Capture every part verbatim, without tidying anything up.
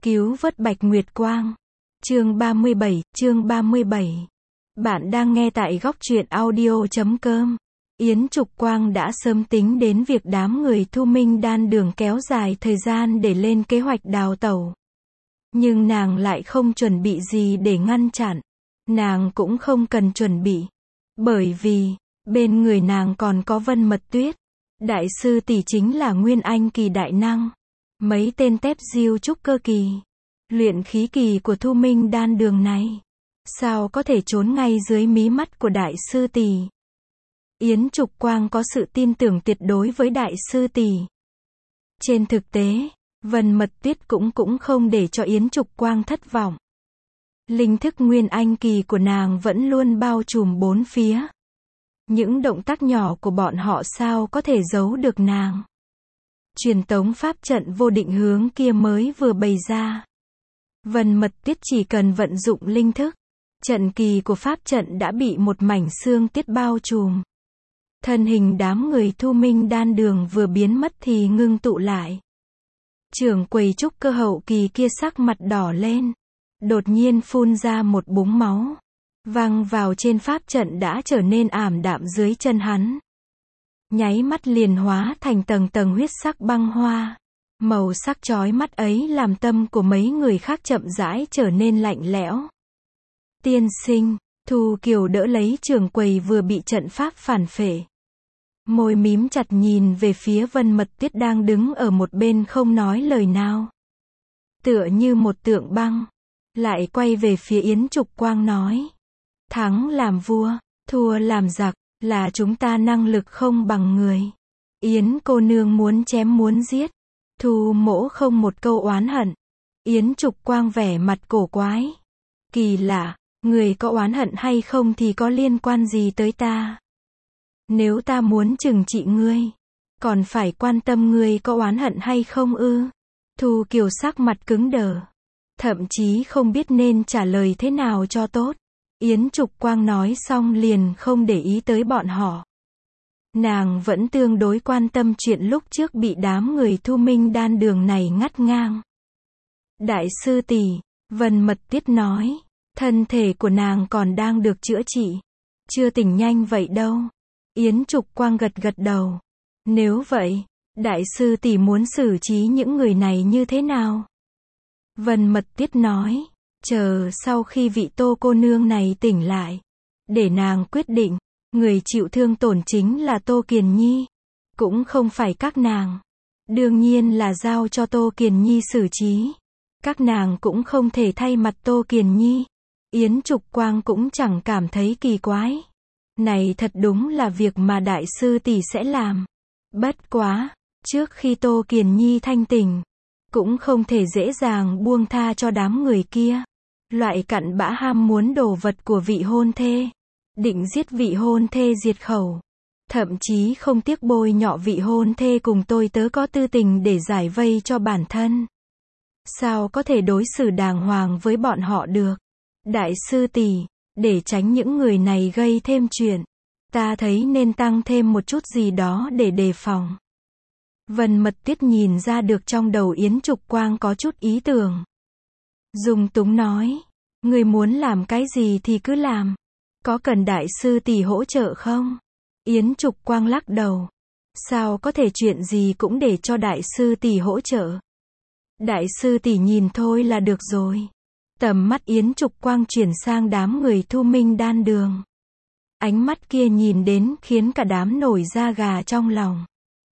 Cứu vớt Bạch Nguyệt Quang. Chương ba mươi bảy, chương ba mươi bảy. Bạn đang nghe tại góc truyện audio chấm com. Yến Trục Quang đã sớm tính đến việc đám người Thu Minh Đan đường kéo dài thời gian để lên kế hoạch đào tẩu. Nhưng nàng lại không chuẩn bị gì để ngăn chặn. Nàng cũng không cần chuẩn bị. Bởi vì, bên người nàng còn có Vân Mật Tuyết. Đại sư tỷ chính là Nguyên Anh kỳ đại năng. Mấy tên tép diêu trúc cơ kỳ. Luyện khí kỳ của Thu Minh Đan đường này. Sao có thể trốn ngay dưới mí mắt của đại sư tỷ. Yến Trục Quang có sự tin tưởng tuyệt đối với đại sư tỷ. Trên thực tế, Vân Mật Tuyết cũng cũng không để cho Yến Trục Quang thất vọng. Linh thức Nguyên Anh kỳ của nàng vẫn luôn bao trùm bốn phía. Những động tác nhỏ của bọn họ sao có thể giấu được nàng. Truyền tống pháp trận vô định hướng kia mới vừa bày ra. Vân Mật Tuyết chỉ cần vận dụng linh thức. Trận kỳ của pháp trận đã bị một mảnh xương tiết bao trùm. Thân hình đám người Thu Minh Đan đường vừa biến mất thì ngưng tụ lại. Trưởng quầy trúc cơ hậu kỳ kia sắc mặt đỏ lên. Đột nhiên phun ra một búng máu. Văng vào trên pháp trận đã trở nên ảm đạm dưới chân hắn. Nháy mắt liền hóa thành tầng tầng huyết sắc băng hoa. Màu sắc chói mắt ấy làm tâm của mấy người khác chậm rãi trở nên lạnh lẽo. Tiên sinh, Thu Kiều đỡ lấy trưởng quầy vừa bị trận pháp phản phệ. Môi mím chặt nhìn về phía Vân Mật Tuyết đang đứng ở một bên không nói lời nào. Tựa như một tượng băng. Lại quay về phía Yến Trục Quang nói. Thắng làm vua, thua làm giặc, là chúng ta năng lực không bằng người. Yến cô nương muốn chém muốn giết. Thu mỗ không một câu oán hận. Yến Trục Quang vẻ mặt cổ quái. Kỳ lạ, người có oán hận hay không thì có liên quan gì tới ta? Nếu ta muốn trừng trị ngươi, còn phải quan tâm ngươi có oán hận hay không ư? Thu Kiều sắc mặt cứng đờ. Thậm chí không biết nên trả lời thế nào cho tốt. Yến Trục Quang nói xong liền không để ý tới bọn họ. Nàng vẫn tương đối quan tâm chuyện lúc trước bị đám người Thu Minh Đan đường này ngắt ngang. Đại sư tỷ, Vân Mật Tuyết nói, thân thể của nàng còn đang được chữa trị. Chưa tỉnh nhanh vậy đâu. Yến Trục Quang gật gật đầu. Nếu vậy, đại sư tỷ muốn xử trí những người này như thế nào? Vân Mật Tuyết nói, chờ sau khi vị Tô cô nương này tỉnh lại, để nàng quyết định. Người chịu thương tổn chính là Tô Kiền Nhi, cũng không phải các nàng. Đương nhiên là giao cho Tô Kiền Nhi xử trí. Các nàng cũng không thể thay mặt Tô Kiền Nhi. Yến Trục Quang cũng chẳng cảm thấy kỳ quái. Này thật đúng là việc mà đại sư tỷ sẽ làm. Bất quá, trước khi Tô Kiền Nhi thanh tỉnh, cũng không thể dễ dàng buông tha cho đám người kia. Loại cặn bã ham muốn đồ vật của vị hôn thê. Định giết vị hôn thê diệt khẩu. Thậm chí không tiếc bôi nhọ vị hôn thê cùng tôi tớ có tư tình để giải vây cho bản thân. Sao có thể đối xử đàng hoàng với bọn họ được? Đại sư tỷ, để tránh những người này gây thêm chuyện, ta thấy nên tăng thêm một chút gì đó để đề phòng. Vân Mật Tuyết nhìn ra được trong đầu Yến Trục Quang có chút ý tưởng. Dung túng nói, người muốn làm cái gì thì cứ làm. Có cần đại sư tỷ hỗ trợ không? Yến Trục Quang lắc đầu. Sao có thể chuyện gì cũng để cho đại sư tỷ hỗ trợ? Đại sư tỷ nhìn thôi là được rồi. Tầm mắt Yến Trục Quang chuyển sang đám người Thu Minh Đan đường. Ánh mắt kia nhìn đến khiến cả đám nổi da gà trong lòng.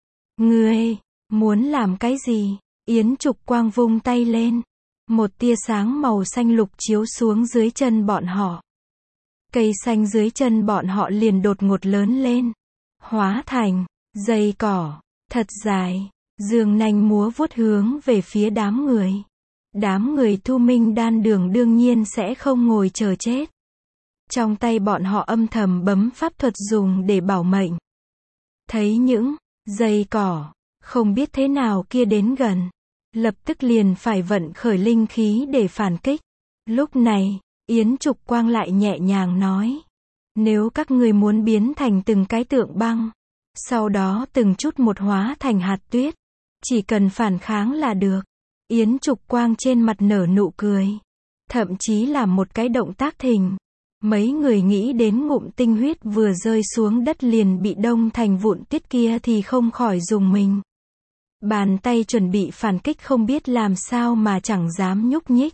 Ngươi, muốn làm cái gì? Yến Trục Quang vung tay lên. Một tia sáng màu xanh lục chiếu xuống dưới chân bọn họ. Cây xanh dưới chân bọn họ liền đột ngột lớn lên. Hóa thành dây cỏ thật dài, dương nanh múa vuốt hướng về phía đám người. Đám người Thu Minh Đan đường đương nhiên sẽ không ngồi chờ chết. Trong tay bọn họ âm thầm bấm pháp thuật dùng để bảo mệnh. Thấy những dây cỏ không biết thế nào kia đến gần, lập tức liền phải vận khởi linh khí để phản kích. Lúc này, Yến Trục Quang lại nhẹ nhàng nói. Nếu các ngươi muốn biến thành từng cái tượng băng, sau đó từng chút một hóa thành hạt tuyết, chỉ cần phản kháng là được. Yến Trục Quang trên mặt nở nụ cười. Thậm chí là một cái động tác thình. Mấy người nghĩ đến ngụm tinh huyết vừa rơi xuống đất liền bị đông thành vụn tiết kia thì không khỏi rùng mình. Bàn tay chuẩn bị phản kích không biết làm sao mà chẳng dám nhúc nhích.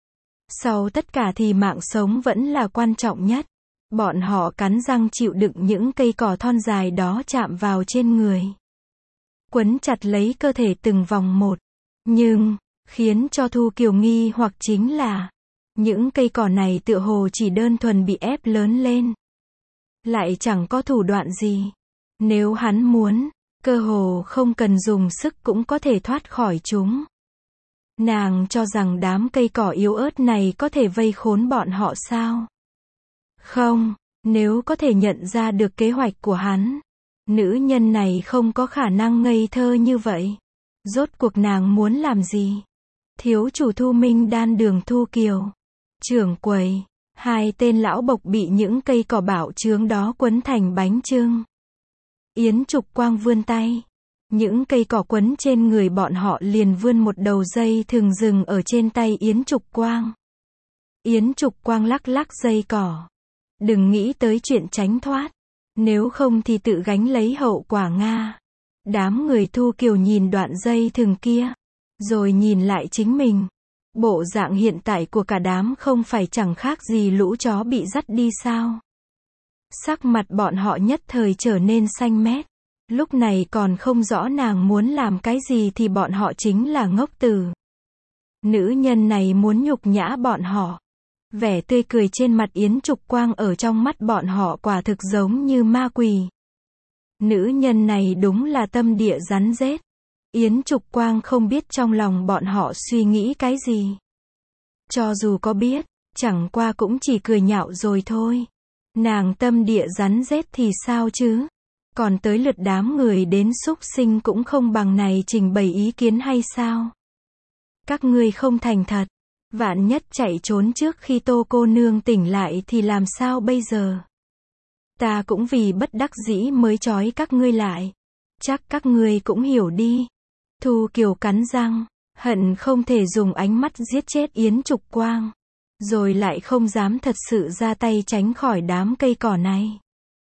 Sau tất cả thì mạng sống vẫn là quan trọng nhất. Bọn họ cắn răng chịu đựng những cây cỏ thon dài đó chạm vào trên người. Quấn chặt lấy cơ thể từng vòng một. Nhưng, khiến cho Thu Kiều nghi hoặc chính là, những cây cỏ này tựa hồ chỉ đơn thuần bị ép lớn lên. Lại chẳng có thủ đoạn gì. Nếu hắn muốn, cơ hồ không cần dùng sức cũng có thể thoát khỏi chúng. Nàng cho rằng đám cây cỏ yếu ớt này có thể vây khốn bọn họ sao? Không, nếu có thể nhận ra được kế hoạch của hắn, nữ nhân này không có khả năng ngây thơ như vậy. Rốt cuộc nàng muốn làm gì? Thiếu chủ Thu Minh Đan đường Thu Kiều, trưởng quầy, hai tên lão bộc bị những cây cỏ bạo chướng đó quấn thành bánh chưng. Yến Trục Quang vươn tay. Những cây cỏ quấn trên người bọn họ liền vươn một đầu dây thường dừng ở trên tay Yến Trục Quang. Yến Trục Quang lắc lắc dây cỏ. Đừng nghĩ tới chuyện tránh thoát. Nếu không thì tự gánh lấy hậu quả Nga. Đám người Thu Kiều nhìn đoạn dây thường kia. Rồi nhìn lại chính mình. Bộ dạng hiện tại của cả đám không phải chẳng khác gì lũ chó bị dắt đi sao. Sắc mặt bọn họ nhất thời trở nên xanh mét. Lúc này còn không rõ nàng muốn làm cái gì thì bọn họ chính là ngốc tử. Nữ nhân này muốn nhục nhã bọn họ. Vẻ tươi cười trên mặt Yến Trục Quang ở trong mắt bọn họ quả thực giống như ma quỷ. Nữ nhân này đúng là tâm địa rắn rết. Yến Trục Quang không biết trong lòng bọn họ suy nghĩ cái gì. Cho dù có biết, chẳng qua cũng chỉ cười nhạo rồi thôi. Nàng tâm địa rắn rết thì sao chứ? Còn tới lượt đám người đến xúc sinh cũng không bằng này trình bày ý kiến hay sao? Các ngươi không thành thật. Vạn nhất chạy trốn trước khi Tô cô nương tỉnh lại thì làm sao bây giờ? Ta cũng vì bất đắc dĩ mới trói các ngươi lại. Chắc các ngươi cũng hiểu đi. Thu Kiều cắn răng, hận không thể dùng ánh mắt giết chết Yến Trục Quang. Rồi lại không dám thật sự ra tay tránh khỏi đám cây cỏ này.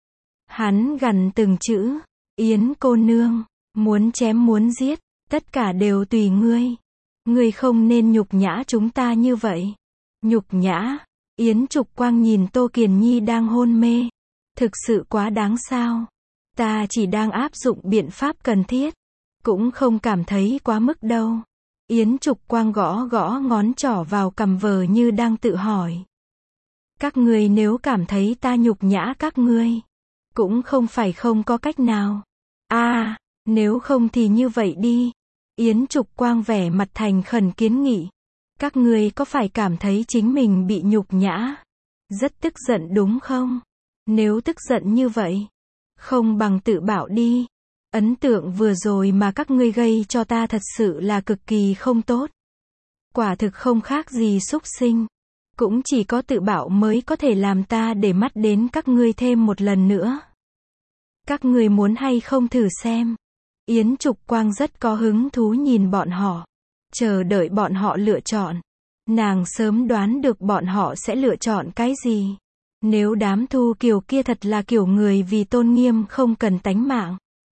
Hắn gằn từng chữ, Yến cô nương, muốn chém muốn giết, tất cả đều tùy ngươi. Ngươi không nên nhục nhã chúng ta như vậy. Nhục nhã, Yến Trục Quang nhìn Tô Kiền Nhi đang hôn mê. Thực sự quá đáng sao. Ta chỉ đang áp dụng biện pháp cần thiết. Cũng không cảm thấy quá mức đâu. Yến Trục Quang gõ gõ ngón trỏ vào cằm vờ như đang tự hỏi. Các ngươi nếu cảm thấy ta nhục nhã các ngươi, cũng không phải không có cách nào. À, nếu không thì như vậy đi. Yến Trục Quang vẻ mặt thành khẩn kiến nghị. Các ngươi có phải cảm thấy chính mình bị nhục nhã? Rất tức giận đúng không? Nếu tức giận như vậy, không bằng tự bảo đi. Ấn tượng vừa rồi mà các ngươi gây cho ta thật sự là cực kỳ không tốt. Quả thực không khác gì súc sinh. Cũng chỉ có tự bảo mới có thể làm ta để mắt đến các ngươi thêm một lần nữa. Các ngươi muốn hay không thử xem? Yến Trục Quang rất có hứng thú nhìn bọn họ. Chờ đợi bọn họ lựa chọn. Nàng sớm đoán được bọn họ sẽ lựa chọn cái gì. Nếu đám Thu Kiều kia thật là kiểu người vì tôn nghiêm không cần tánh mạng.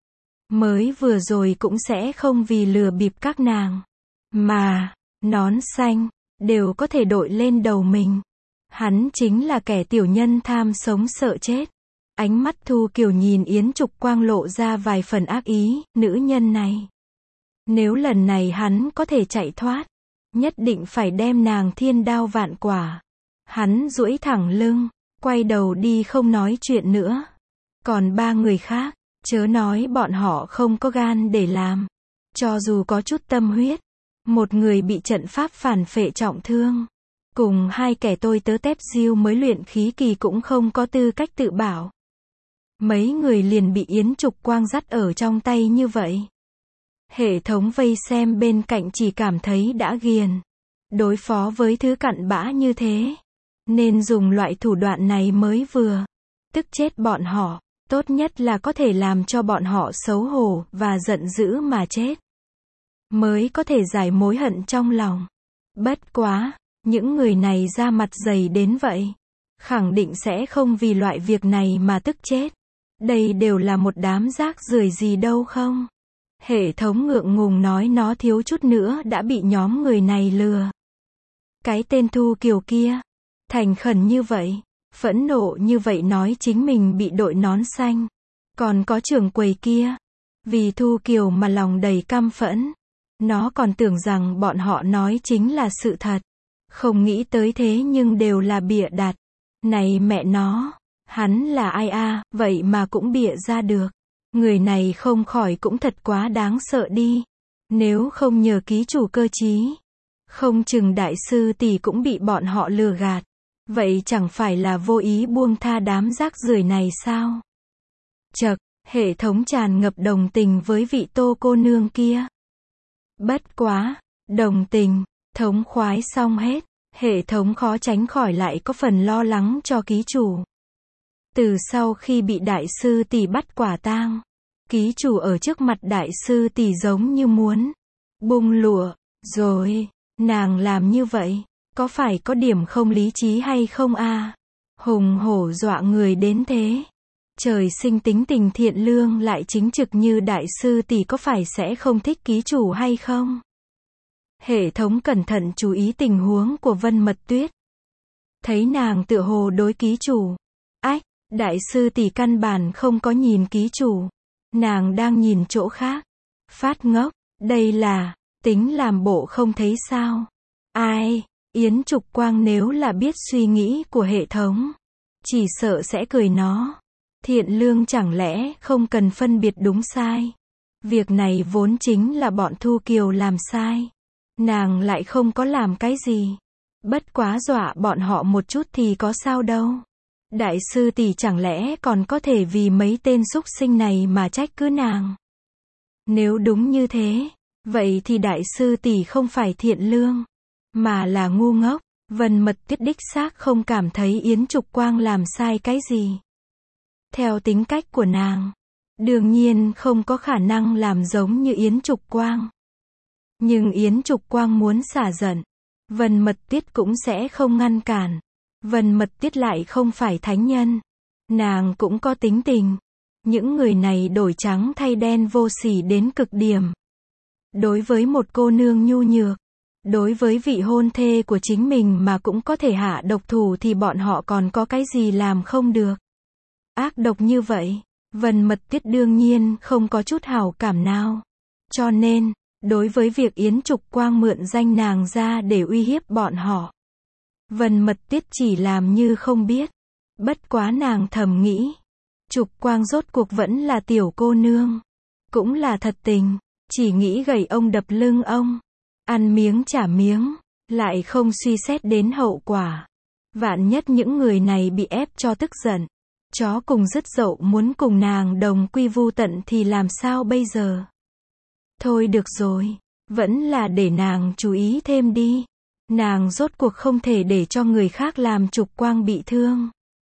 Mới vừa rồi cũng sẽ không vì lừa bịp các nàng. Mà, nón xanh, đều có thể đội lên đầu mình. Hắn chính là kẻ tiểu nhân tham sống sợ chết. Ánh mắt Thu Kiều nhìn Yến Trục Quang lộ ra vài phần ác ý, nữ nhân này. Nếu lần này hắn có thể chạy thoát, nhất định phải đem nàng thiên đao vạn quả. Hắn duỗi thẳng lưng, quay đầu đi không nói chuyện nữa. Còn ba người khác, chớ nói bọn họ không có gan để làm. Cho dù có chút tâm huyết, một người bị trận pháp phản phệ trọng thương. Cùng hai kẻ tôi tớ tép diêu mới luyện khí kỳ cũng không có tư cách tự bảo. Mấy người liền bị Yến Trục Quang dắt ở trong tay như vậy. Hệ thống vây xem bên cạnh chỉ cảm thấy đã ghiền. Đối phó với thứ cặn bã như thế, nên dùng loại thủ đoạn này mới vừa. Tức chết bọn họ, tốt nhất là có thể làm cho bọn họ xấu hổ và giận dữ mà chết. mới có thể giải mối hận trong lòng. Bất quá, những người này ra mặt dày đến vậy, khẳng định sẽ không vì loại việc này mà tức chết. Đây đều là một đám rác rưởi gì đâu không? Hệ thống ngượng ngùng nói nó thiếu chút nữa đã bị nhóm người này lừa. Cái tên Thu Kiều kia, thành khẩn như vậy, phẫn nộ như vậy nói chính mình bị đội nón xanh. Còn có trưởng quầy kia, vì Thu Kiều mà lòng đầy căm phẫn. Nó còn tưởng rằng bọn họ nói chính là sự thật. Không nghĩ tới thế nhưng đều là bịa đặt. Này mẹ nó, hắn là ai a, vậy mà cũng bịa ra được. Người này không khỏi cũng thật quá đáng sợ đi. Nếu không nhờ ký chủ cơ trí, không chừng đại sư tỷ cũng bị bọn họ lừa gạt. Vậy chẳng phải là vô ý buông tha đám rác rưởi này sao? Chậc, hệ thống tràn ngập đồng tình với vị Tô cô nương kia. Bất quá, đồng tình, thống khoái xong hết, hệ thống khó tránh khỏi lại có phần lo lắng cho ký chủ. Từ sau khi bị đại sư tỷ bắt quả tang, ký chủ ở trước mặt đại sư tỷ giống như muốn bung lụa, rồi, nàng làm như vậy, có phải có điểm không lý trí hay không a? Hùng hổ dọa người đến thế. Trời sinh tính tình thiện lương lại chính trực như đại sư tỷ có phải sẽ không thích ký chủ hay không? Hệ thống cẩn thận chú ý tình huống của Vân Mật Tuyết. Thấy nàng tựa hồ đối ký chủ. Ách, đại sư tỷ căn bản không có nhìn ký chủ. Nàng đang nhìn chỗ khác. Phát ngốc, đây là, tính làm bộ không thấy sao. Ai, Yến Trục Quang nếu là biết suy nghĩ của hệ thống, chỉ sợ sẽ cười nó. Thiện lương chẳng lẽ không cần phân biệt đúng sai. Việc này vốn chính là bọn Thu Kiều làm sai. Nàng lại không có làm cái gì. Bất quá dọa bọn họ một chút thì có sao đâu. Đại sư tỷ chẳng lẽ còn có thể vì mấy tên súc sinh này mà trách cứ nàng. Nếu đúng như thế, vậy thì đại sư tỷ không phải thiện lương, mà là ngu ngốc. Vân Mật Tuyết đích xác không cảm thấy Yến Trục Quang làm sai cái gì. Theo tính cách của nàng, đương nhiên không có khả năng làm giống như Yến Trục Quang. Nhưng Yến Trục Quang muốn xả giận, Vân Mật Tuyết cũng sẽ không ngăn cản. Vân Mật Tuyết lại không phải thánh nhân. Nàng cũng có tính tình. Những người này đổi trắng thay đen vô sỉ đến cực điểm. Đối với một cô nương nhu nhược, đối với vị hôn thê của chính mình mà cũng có thể hạ độc thủ thì bọn họ còn có cái gì làm không được. Ác độc như vậy, Vân Mật Tuyết đương nhiên không có chút hảo cảm nào. Cho nên, đối với việc Yến Trục Quang mượn danh nàng ra để uy hiếp bọn họ, Vân Mật Tuyết chỉ làm như không biết. Bất quá nàng thầm nghĩ, Trục Quang rốt cuộc vẫn là tiểu cô nương, cũng là thật tình, chỉ nghĩ gầy ông đập lưng ông, ăn miếng trả miếng, lại không suy xét đến hậu quả. Vạn nhất những người này bị ép cho tức giận, chó cùng dứt dậu muốn cùng nàng đồng quy vu tận thì làm sao bây giờ? Thôi được rồi, vẫn là để nàng chú ý thêm đi. Nàng rốt cuộc không thể để cho người khác làm Trục Quang bị thương.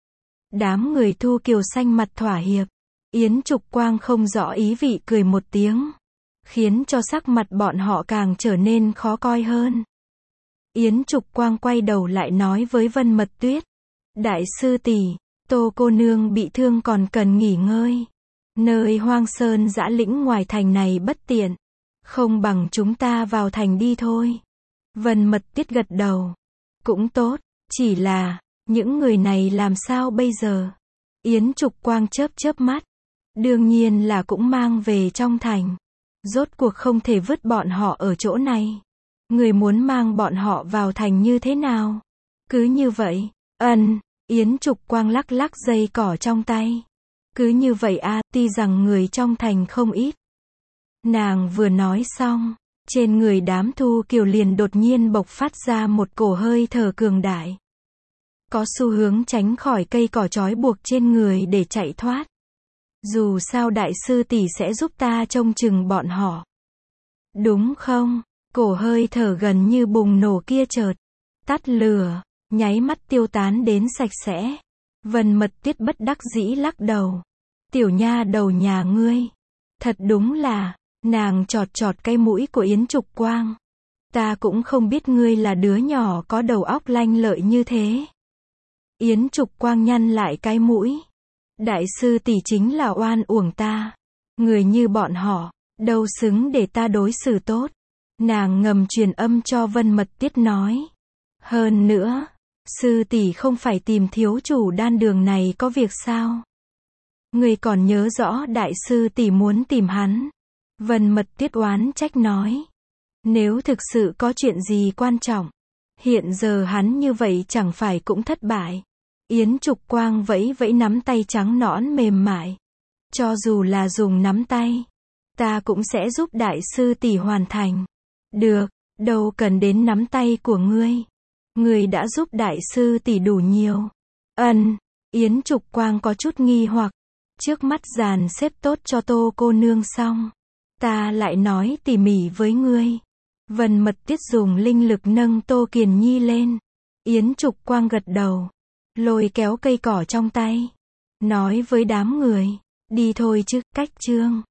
Đám người Thu Kiều xanh mặt thỏa hiệp. Yến Trục Quang không rõ ý vị cười một tiếng, khiến cho sắc mặt bọn họ càng trở nên khó coi hơn. Yến Trục Quang quay đầu lại nói với Vân Mật Tuyết, đại sư tỷ, Tô cô nương bị thương còn cần nghỉ ngơi. Nơi hoang sơn dã lĩnh ngoài thành này bất tiện, không bằng chúng ta vào thành đi thôi. Vân Mật Tuyết gật đầu. Cũng tốt, chỉ là, những người này làm sao bây giờ? Yến Trục Quang chớp chớp mắt. Đương nhiên là cũng mang về trong thành. Rốt cuộc không thể vứt bọn họ ở chỗ này. Người muốn mang bọn họ vào thành như thế nào? Cứ như vậy, ân, Yến Trục Quang lắc lắc dây cỏ trong tay. Cứ như vậy a, tuy rằng người trong thành không ít. Nàng vừa nói xong, trên người đám Thu Kiều liền đột nhiên bộc phát ra một cổ hơi thở cường đại. Có xu hướng tránh khỏi cây cỏ trói buộc trên người để chạy thoát. Dù sao đại sư tỷ sẽ giúp ta trông chừng bọn họ. Đúng không? Cổ hơi thở gần như bùng nổ kia chợt tắt lửa, nháy mắt tiêu tán đến sạch sẽ. Vân Mật Tuyết bất đắc dĩ lắc đầu. Tiểu nha đầu nhà ngươi, thật đúng là, Nàng chọt chọt cái mũi của Yến Trục Quang. Ta cũng không biết ngươi là đứa nhỏ có đầu óc lanh lợi như thế. Yến Trục Quang nhăn lại cái mũi. Đại sư tỷ chính là oan uổng ta. Người như bọn họ, đâu xứng để ta đối xử tốt. Nàng ngầm truyền âm cho Vân Mật Tiết nói. Hơn nữa, sư tỷ không phải tìm thiếu chủ đan đường này có việc sao? Người còn nhớ rõ đại sư tỷ muốn tìm hắn. Vân Mật Tiết oán trách nói. Nếu thực sự có chuyện gì quan trọng, hiện giờ hắn như vậy chẳng phải cũng thất bại. Yến Trục Quang vẫy vẫy nắm tay trắng nõn mềm mại. Cho dù là dùng nắm tay, ta cũng sẽ giúp đại sư tỷ hoàn thành. Được, đâu cần đến nắm tay của ngươi. Ngươi đã giúp đại sư tỷ đủ nhiều. Ân, Yến Trục Quang có chút nghi hoặc. Trước mắt dàn xếp tốt cho Tô cô nương xong, ta lại nói tỉ mỉ với ngươi. Vân Mật Tiết dùng linh lực nâng Tô Kiền Nhi lên. Yến Trục Quang gật đầu, lôi kéo cây cỏ trong tay, nói với đám người, đi thôi chứ, cách chương.